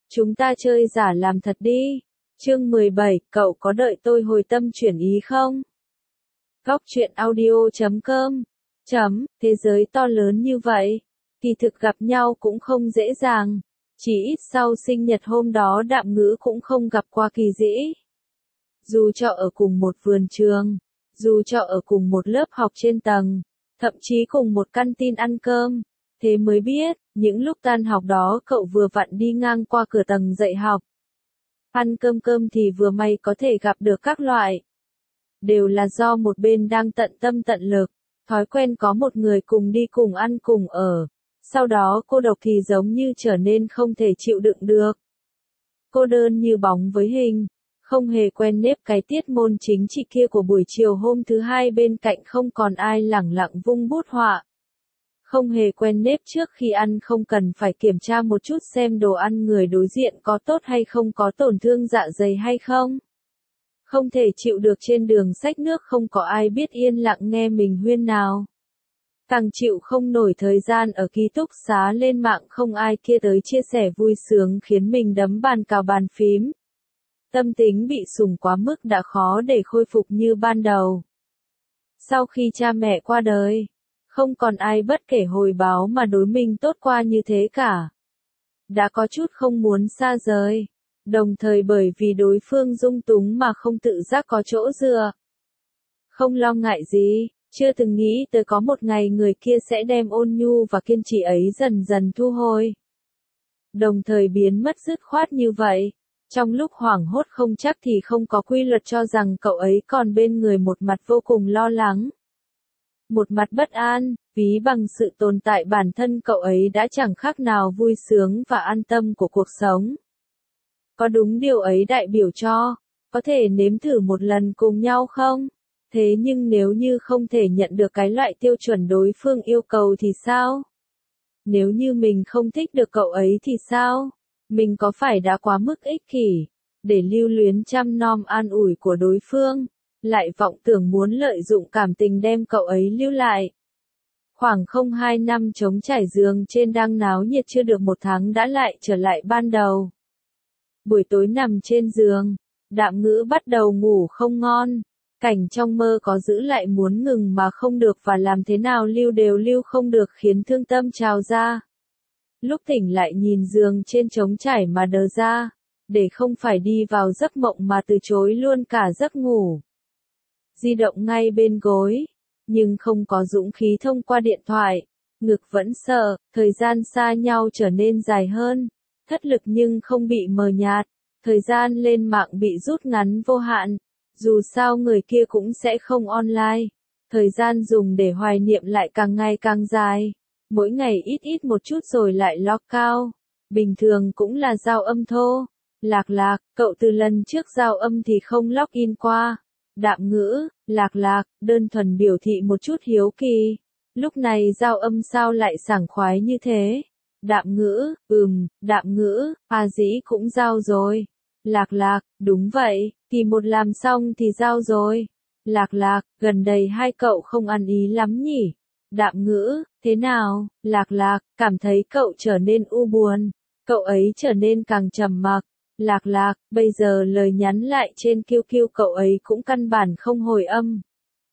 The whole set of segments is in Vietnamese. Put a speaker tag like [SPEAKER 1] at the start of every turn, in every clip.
[SPEAKER 1] Chúng ta chơi giả làm thật đi. Chương 17, cậu có đợi tôi hồi tâm chuyển ý không? Góc truyện audio.com. Thế giới to lớn như vậy, kỳ thực gặp nhau cũng không dễ dàng. Chỉ ít sau sinh nhật hôm đó Đạm Ngữ cũng không gặp qua Kỳ Dĩ. Dù cho ở cùng một vườn trường, dù cho ở cùng một lớp học trên tầng, thậm chí cùng một căn tin ăn cơm, thế mới biết, những lúc tan học đó cậu vừa vặn đi ngang qua cửa tầng dạy học. Ăn cơm thì vừa may có thể gặp được các loại. Đều là do một bên đang tận tâm tận lực, thói quen có một người cùng đi cùng ăn cùng ở. Sau đó cô độc thì giống như trở nên không thể chịu đựng được. Cô đơn như bóng với hình, không hề quen nếp cái tiết môn chính trị kia của buổi chiều hôm thứ hai bên cạnh không còn ai lẳng lặng vung bút họa. Không hề quen nếp trước khi ăn không cần phải kiểm tra một chút xem đồ ăn người đối diện có tốt hay không, có tổn thương dạ dày hay không. Không thể chịu được trên đường xách nước không có ai biết yên lặng nghe mình huyên nào. Càng chịu không nổi thời gian ở ký túc xá lên mạng không ai kia tới chia sẻ vui sướng khiến mình đấm bàn cào bàn phím. Tâm tính bị sủng quá mức đã khó để khôi phục như ban đầu. Sau khi cha mẹ qua đời, không còn ai bất kể hồi báo mà đối mình tốt qua như thế cả. Đã có chút không muốn xa rời, đồng thời bởi vì đối phương dung túng mà không tự giác có chỗ dựa. Không lo ngại gì, chưa từng nghĩ tới có một ngày người kia sẽ đem ôn nhu và kiên trì ấy dần dần thu hồi. Đồng thời biến mất dứt khoát như vậy. Trong lúc hoảng hốt không chắc thì không có quy luật cho rằng cậu ấy còn bên người, một mặt vô cùng lo lắng. Một mặt bất an, ví bằng sự tồn tại bản thân cậu ấy đã chẳng khác nào vui sướng và an tâm của cuộc sống. Có đúng điều ấy đại biểu cho, có thể nếm thử một lần cùng nhau không? Thế nhưng nếu như không thể nhận được cái loại tiêu chuẩn đối phương yêu cầu thì sao? Nếu như mình không thích được cậu ấy thì sao? Mình có phải đã quá mức ích kỷ, để lưu luyến chăm nom an ủi của đối phương, lại vọng tưởng muốn lợi dụng cảm tình đem cậu ấy lưu lại. Khoảng 02 năm trống trải giường trên đang náo nhiệt chưa được một tháng đã lại trở lại ban đầu. Buổi tối nằm trên giường, Đạm Ngữ bắt đầu ngủ không ngon. Cảnh trong mơ có giữ lại muốn ngừng mà không được và làm thế nào lưu đều lưu không được khiến thương tâm trào ra. Lúc tỉnh lại nhìn giường trên trống trải mà đờ ra, để không phải đi vào giấc mộng mà từ chối luôn cả giấc ngủ. Di động ngay bên gối, nhưng không có dũng khí thông qua điện thoại, ngực vẫn sợ, thời gian xa nhau trở nên dài hơn, thất lực nhưng không bị mờ nhạt, thời gian lên mạng bị rút ngắn vô hạn, dù sao người kia cũng sẽ không online, thời gian dùng để hoài niệm lại càng ngày càng dài. Mỗi ngày ít một chút rồi lại lock cao. Bình thường cũng là giao âm thô. Lạc, cậu từ lần trước giao âm thì không log in qua. Đạm Ngữ, Lạc, đơn thuần biểu thị một chút hiếu kỳ. Lúc này giao âm sao lại sảng khoái như thế? Đạm Ngữ, Đạm Ngữ, Dĩ cũng giao rồi. Lạc, đúng vậy, kỳ một làm xong thì giao rồi. Lạc, gần đây hai cậu không ăn ý lắm nhỉ? Đạm Ngữ, thế nào? Lạc, cảm thấy cậu trở nên u buồn. Cậu ấy trở nên càng trầm mặc. Lạc, bây giờ lời nhắn lại trên QQ cậu ấy cũng căn bản không hồi âm.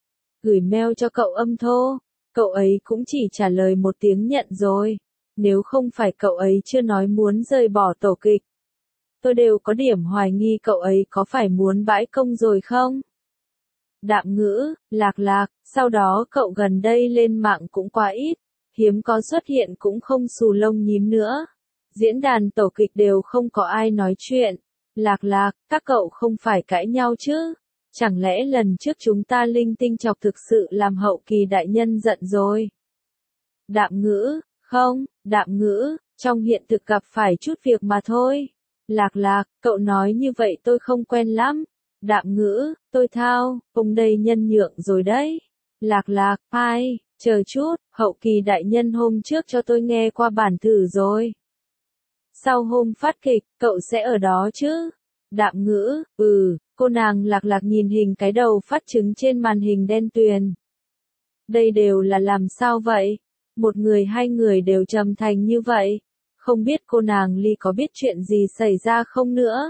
[SPEAKER 1] Gửi mail cho cậu âm thô, cậu ấy cũng chỉ trả lời một tiếng nhận rồi. Nếu không phải cậu ấy chưa nói muốn rời bỏ tổ kịch, tôi đều có điểm hoài nghi cậu ấy có phải muốn bãi công rồi không? Đạm Ngữ, Lạc, sau đó cậu gần đây lên mạng cũng quá ít, hiếm có xuất hiện cũng không xù lông nhím nữa. Diễn đàn tổ kịch đều không có ai nói chuyện. Lạc, các cậu không phải cãi nhau chứ? Chẳng lẽ lần trước chúng ta linh tinh chọc thực sự làm Hậu Kỳ đại nhân giận rồi? Đạm Ngữ, không, Đạm Ngữ, trong hiện thực gặp phải chút việc mà thôi. Lạc, cậu nói như vậy tôi không quen lắm. Đạm Ngữ, tôi thao, ông đây nhân nhượng rồi đấy. Lạc, ai, chờ chút, Hậu Kỳ đại nhân hôm trước cho tôi nghe qua bản thử rồi. Sau hôm phát kịch, cậu sẽ ở đó chứ? Đạm Ngữ, cô nàng Lạc nhìn hình cái đầu phát trứng trên màn hình đen tuyền. Đây đều là làm sao vậy? Một người hai người đều trầm thành như vậy. Không biết cô nàng Ly có biết chuyện gì xảy ra không nữa?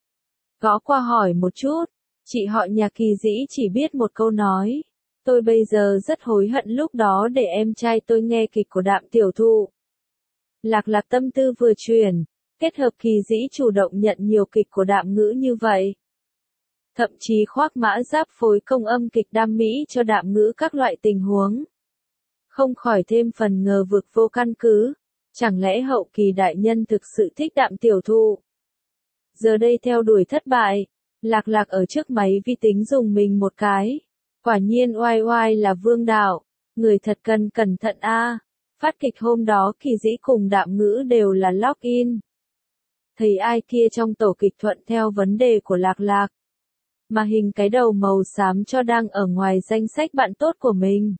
[SPEAKER 1] Gõ qua hỏi một chút, chị họ nhà Kỳ Dĩ chỉ biết một câu nói. Tôi bây giờ rất hối hận lúc đó để em trai tôi nghe kịch của Đạm tiểu thụ. Lạc Lạc tâm tư vừa chuyển, kết hợp Kỳ Dĩ chủ động nhận nhiều kịch của Đạm Ngữ như vậy. Thậm chí khoác mã giáp phối công âm kịch đam mỹ cho Đạm Ngữ các loại tình huống. Không khỏi thêm phần ngờ vực vô căn cứ. Chẳng lẽ hậu Kỳ đại nhân thực sự thích Đạm tiểu thụ? Giờ đây theo đuổi thất bại, Lạc Lạc ở trước máy vi tính dùng mình một cái. Quả nhiên oai oai là vương đạo, người thật cần cẩn thận a. Phát kịch hôm đó Kỳ Dĩ cùng Đạm Ngữ đều là login. Thấy ai kia trong tổ kịch thuận theo vấn đề của Lạc Lạc. Mà hình cái đầu màu xám cho đang ở ngoài danh sách bạn tốt của mình.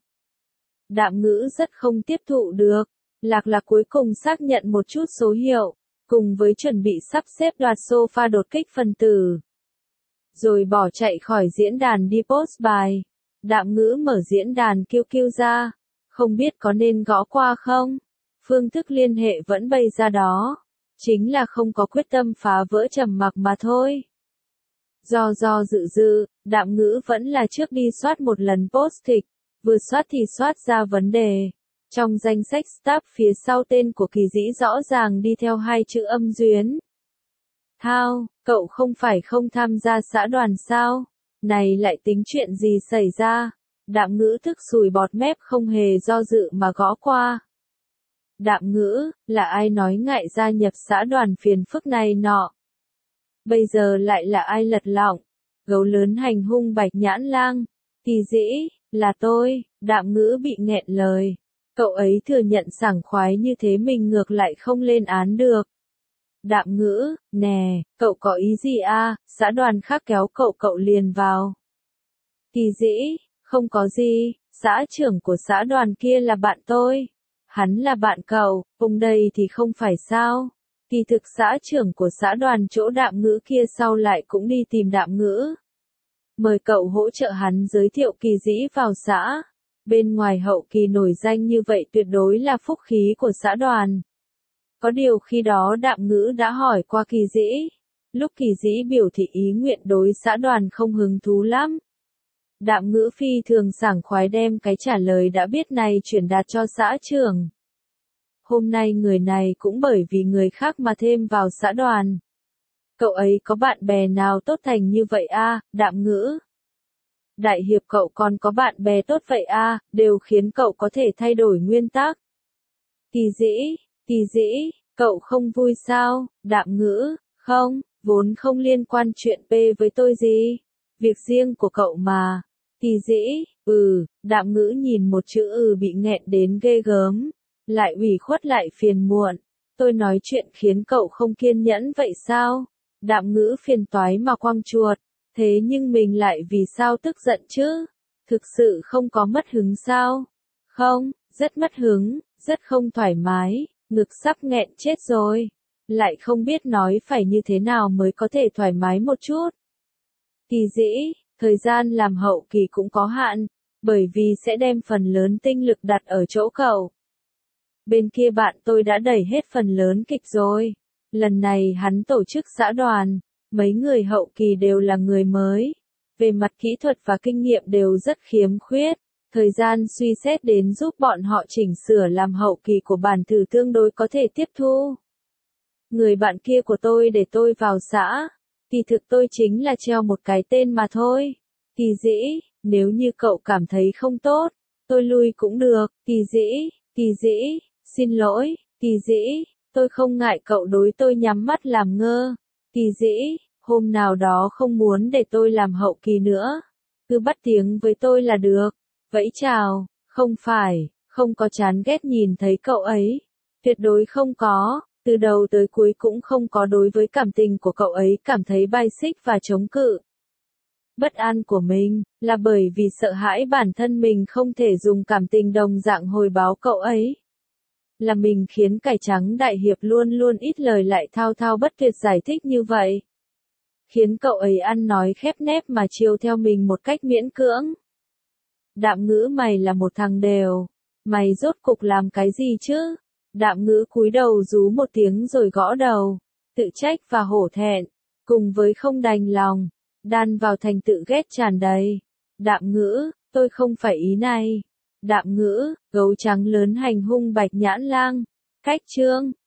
[SPEAKER 1] Đạm Ngữ rất không tiếp thụ được. Lạc Lạc cuối cùng xác nhận một chút số hiệu, cùng với chuẩn bị sắp xếp đoạt sofa đột kích phần tử. Rồi bỏ chạy khỏi diễn đàn đi post bài. Đạm Ngữ mở diễn đàn QQ ra. Không biết có nên gõ qua không? Phương thức liên hệ vẫn bày ra đó. Chính là không có quyết tâm phá vỡ trầm mặc mà thôi. Do dự, Đạm Ngữ vẫn là trước đi soát một lần post kịch. Vừa soát thì soát ra vấn đề. Trong danh sách staff phía sau tên của Kỳ Dĩ rõ ràng đi theo hai chữ âm duyến. Thao, cậu không phải không tham gia xã đoàn sao? Này lại tính chuyện gì xảy ra? Đạm Ngữ thức sùi bọt mép không hề do dự mà gõ qua. Đạm Ngữ, là ai nói ngại gia nhập xã đoàn phiền phức này nọ? Bây giờ lại là ai lật lọng? Gấu lớn hành hung Bạch Nhãn Lang. Kỳ Dĩ, là tôi. Đạm Ngữ bị nghẹn lời. Cậu ấy thừa nhận sảng khoái như thế mình ngược lại không lên án được. Đạm Ngữ, nè, cậu có ý gì a? Xã đoàn khác kéo cậu liền vào. Kỳ Dĩ, không có gì, xã trưởng của xã đoàn kia là bạn tôi. Hắn là bạn cậu, ông đây thì không phải sao. Kỳ thực xã trưởng của xã đoàn chỗ Đạm Ngữ kia sau lại cũng đi tìm Đạm Ngữ. Mời cậu hỗ trợ hắn giới thiệu Kỳ Dĩ vào xã. Bên ngoài hậu Kỳ nổi danh như vậy tuyệt đối là phúc khí của xã đoàn. Có điều khi đó Đạm Ngữ đã hỏi qua Kỳ Dĩ. Lúc Kỳ Dĩ biểu thị ý nguyện đối xã đoàn không hứng thú lắm. Đạm Ngữ phi thường sảng khoái đem cái trả lời đã biết này chuyển đạt cho xã trưởng. Hôm nay người này cũng bởi vì người khác mà thêm vào xã đoàn. Cậu ấy có bạn bè nào tốt thành như vậy a? Đạm Ngữ. Đại hiệp cậu còn có bạn bè tốt vậy a, đều khiến cậu có thể thay đổi nguyên tắc. Kỳ Dĩ, cậu không vui sao? Đạm Ngữ, không, vốn không liên quan chuyện P với tôi gì. Việc riêng của cậu mà. Kỳ Dĩ, Đạm Ngữ nhìn một chữ bị nghẹn đến ghê gớm. Lại ủy khuất lại phiền muộn. Tôi nói chuyện khiến cậu không kiên nhẫn vậy sao? Đạm Ngữ phiền toái mà quăng chuột. Thế nhưng mình lại vì sao tức giận chứ? Thực sự không có mất hứng sao? Không, rất mất hứng, rất không thoải mái, ngực sắp nghẹn chết rồi. Lại không biết nói phải như thế nào mới có thể thoải mái một chút. Kỳ Dĩ, thời gian làm hậu Kỳ cũng có hạn, bởi vì sẽ đem phần lớn tinh lực đặt ở chỗ cậu. Bên kia bạn tôi đã đẩy hết phần lớn kịch rồi. Lần này hắn tổ chức xã đoàn, mấy người hậu Kỳ đều là người mới. Về mặt kỹ thuật và kinh nghiệm đều rất khiếm khuyết. Thời gian suy xét đến giúp bọn họ chỉnh sửa làm hậu Kỳ của bản thử tương đối có thể tiếp thu. Người bạn kia của tôi để tôi vào xã. Kỳ thực tôi chính là treo một cái tên mà thôi. Kỳ Dĩ, nếu như cậu cảm thấy không tốt, tôi lui cũng được. Kỳ Dĩ, xin lỗi, Kỳ Dĩ, tôi không ngại cậu đối tôi nhắm mắt làm ngơ. Kỳ Dĩ, hôm nào đó không muốn để tôi làm hậu Kỳ nữa. Cứ bắt tiếng với tôi là được. Vẫy chào, không phải, không có chán ghét nhìn thấy cậu ấy. Tuyệt đối không có, từ đầu tới cuối cũng không có đối với cảm tình của cậu ấy cảm thấy bài xích và chống cự. Bất an của mình, là bởi vì sợ hãi bản thân mình không thể dùng cảm tình đồng dạng hồi báo cậu ấy. Là mình khiến cải trắng đại hiệp luôn luôn ít lời lại thao thao bất tuyệt giải thích như vậy. Khiến cậu ấy ăn nói khép nép mà chiều theo mình một cách miễn cưỡng. Đạm Ngữ, mày là một thằng đều. Mày rốt cục làm cái gì chứ? Đạm Ngữ cúi đầu rú một tiếng rồi gõ đầu, tự trách và hổ thẹn, cùng với không đành lòng, đan vào thành tự ghét tràn đầy. Đạm Ngữ, tôi không phải ý này. Đạm Ngữ, gấu trắng lớn hành hung Bạch Nhãn Lang. Cách chương